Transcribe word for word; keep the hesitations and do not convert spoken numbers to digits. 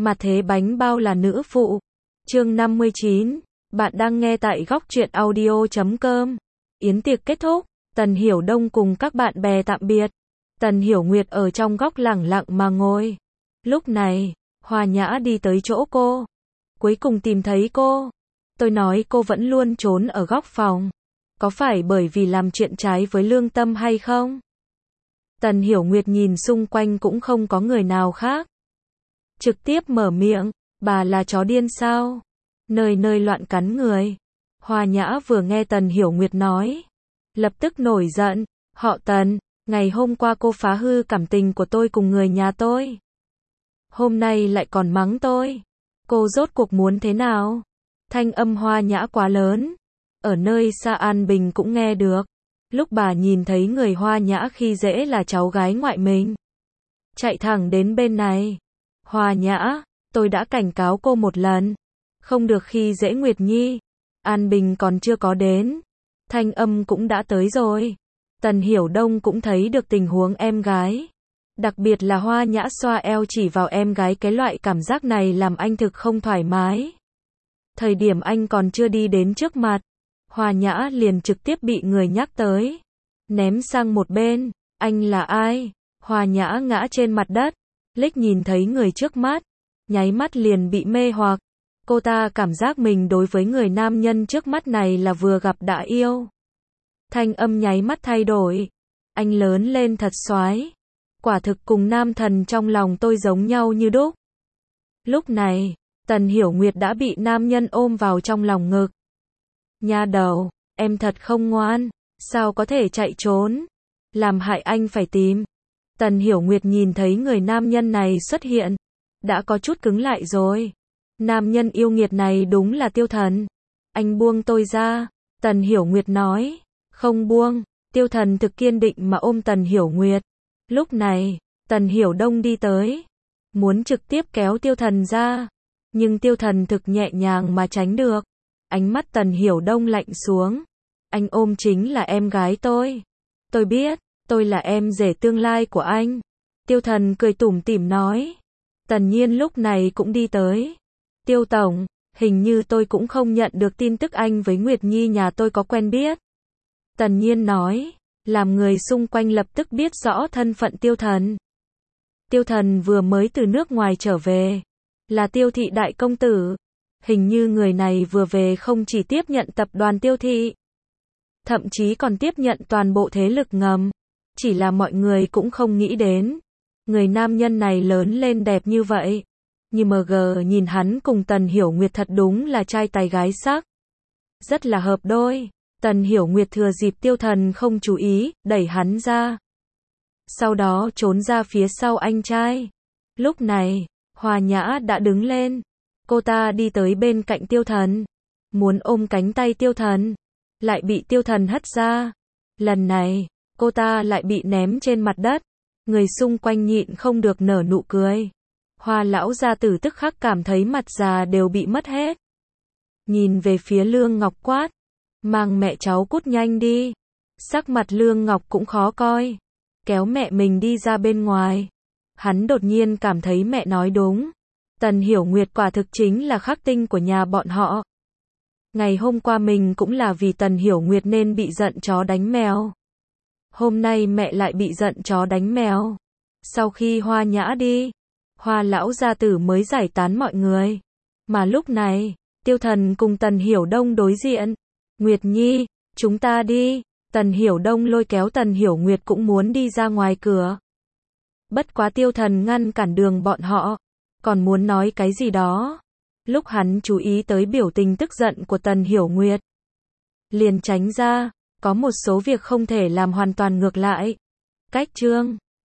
Mà thế bánh bao là nữ phụ. Chương năm mươi chín. Bạn đang nghe tại góc truyện audio chấm com. Yến tiệc kết thúc, Tần Hiểu Đông cùng các bạn bè tạm biệt. Tần Hiểu Nguyệt ở trong góc lẳng lặng mà ngồi. Lúc này, Hoa Nhã đi tới chỗ cô. Cuối cùng tìm thấy cô. Tôi nói cô vẫn luôn trốn ở góc phòng. Có phải bởi vì làm chuyện trái với lương tâm hay không? Tần Hiểu Nguyệt nhìn xung quanh cũng không có người nào khác. Trực tiếp mở miệng, bà là chó điên sao? Nơi nơi loạn cắn người. Hoa Nhã vừa nghe Tần Hiểu Nguyệt nói, lập tức nổi giận, họ Tần, ngày hôm qua cô phá hư cảm tình của tôi cùng người nhà tôi. Hôm nay lại còn mắng tôi. Cô rốt cuộc muốn thế nào? Thanh âm Hoa Nhã quá lớn. Ở nơi xa An Bình cũng nghe được. Lúc bà nhìn thấy người Hoa Nhã khi dễ là cháu gái ngoại mình. Chạy thẳng đến bên này. Hoa Nhã, tôi đã cảnh cáo cô một lần. Không được khi dễ Nguyệt Nhi. An Bình còn chưa có đến. Thanh âm cũng đã tới rồi. Tần Hiểu Đông cũng thấy được tình huống em gái. Đặc biệt là Hoa Nhã xoa eo chỉ vào em gái, cái loại cảm giác này làm anh thực không thoải mái. Thời điểm anh còn chưa đi đến trước mặt, Hoa Nhã liền trực tiếp bị người nhắc tới. Ném sang một bên, anh là ai? Hoa Nhã ngã trên mặt đất, liếc nhìn thấy người trước mắt, nháy mắt liền bị mê hoặc. Cô ta cảm giác mình đối với người nam nhân trước mắt này là vừa gặp đã yêu. Thanh âm nháy mắt thay đổi. Anh lớn lên thật xoái. Quả thực cùng nam thần trong lòng tôi giống nhau như đúc. Lúc này, Tần Hiểu Nguyệt đã bị nam nhân ôm vào trong lòng ngực. Nha đầu, em thật không ngoan, sao có thể chạy trốn? Làm hại anh phải tìm. Tần Hiểu Nguyệt nhìn thấy người nam nhân này xuất hiện, đã có chút cứng lại rồi. Nam nhân yêu nghiệt này đúng là Tiêu Thần. Anh buông tôi ra, Tần Hiểu Nguyệt nói. Không buông. Tiêu Thần thực kiên định mà ôm Tần Hiểu Nguyệt. Lúc này, Tần Hiểu Đông đi tới, muốn trực tiếp kéo Tiêu Thần ra, nhưng Tiêu Thần thực nhẹ nhàng mà tránh được. Ánh mắt Tần Hiểu Đông lạnh xuống. Anh ôm chính là em gái tôi. Tôi biết, tôi là em rể tương lai của anh. Tiêu Thần cười tủm tỉm nói. Tần Nhiên lúc này cũng đi tới. Tiêu Tổng, hình như tôi cũng không nhận được tin tức anh với Nguyệt Nhi nhà tôi có quen biết. Tần Nhiên nói, làm người xung quanh lập tức biết rõ thân phận Tiêu Thần. Tiêu Thần vừa mới từ nước ngoài trở về, là Tiêu thị đại công tử. Hình như người này vừa về không chỉ tiếp nhận tập đoàn Tiêu thị, thậm chí còn tiếp nhận toàn bộ thế lực ngầm. Chỉ là mọi người cũng không nghĩ đến, người nam nhân này lớn lên đẹp như vậy. Nhưng mờ gờ nhìn hắn cùng Tần Hiểu Nguyệt thật đúng là trai tài gái sắc. Rất là hợp đôi. Tần Hiểu Nguyệt thừa dịp Tiêu Thần không chú ý, đẩy hắn ra. Sau đó trốn ra phía sau anh trai. Lúc này, Hoa Nhã đã đứng lên. Cô ta đi tới bên cạnh Tiêu Thần, muốn ôm cánh tay Tiêu Thần, lại bị Tiêu Thần hất ra. Lần này, cô ta lại bị ném trên mặt đất. Người xung quanh nhịn không được nở nụ cười. Hoa lão gia tử tức khắc cảm thấy mặt già đều bị mất hết. Nhìn về phía Lương Ngọc quát, mang mẹ cháu cút nhanh đi. Sắc mặt Lương Ngọc cũng khó coi, kéo mẹ mình đi ra bên ngoài. Hắn đột nhiên cảm thấy mẹ nói đúng. Tần Hiểu Nguyệt quả thực chính là khắc tinh của nhà bọn họ. Ngày hôm qua mình cũng là vì Tần Hiểu Nguyệt nên bị giận chó đánh mèo. Hôm nay mẹ lại bị giận chó đánh mèo. Sau khi Hoa Nhã đi, Hoa lão gia tử mới giải tán mọi người. Mà lúc này, Tiêu Thần cùng Tần Hiểu Đông đối diện. Nguyệt Nhi, chúng ta đi. Tần Hiểu Đông lôi kéo Tần Hiểu Nguyệt cũng muốn đi ra ngoài cửa. Bất quá Tiêu Thần ngăn cản đường bọn họ, còn muốn nói cái gì đó. Lúc hắn chú ý tới biểu tình tức giận của Tần Hiểu Nguyệt, liền tránh ra. Có một số việc không thể làm hoàn toàn ngược lại. Cách chương